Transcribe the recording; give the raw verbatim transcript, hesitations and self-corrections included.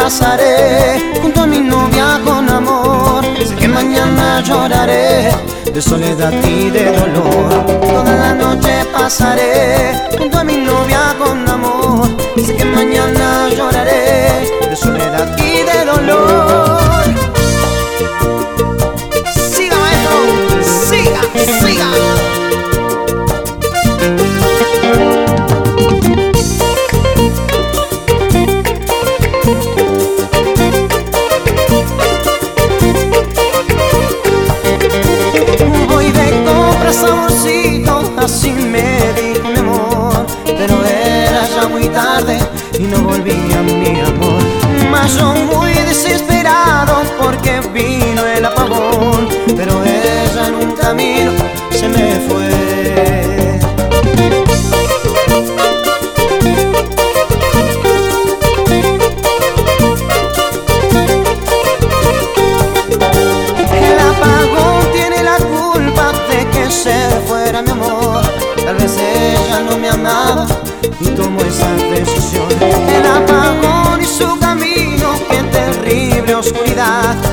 pasaré junto a mi novia con amor. Sé que mañana lloraré de soledad y de dolor. Toda la noche pasaré junto a mi novia con amor. Sé que mañana lloraré de soledad y de dolor. Siga, maestro, siga, siga. Saborcito, así me dijo mi amor, pero era ya muy tarde y no volvía mi amor. Mas yo muy desesperado porque vino el apagón, pero ella en un camino se me fue. Se fuera mi amor, tal vez ella no me amaba y tomó esa decisión. El apagón y su camino, qué terrible oscuridad.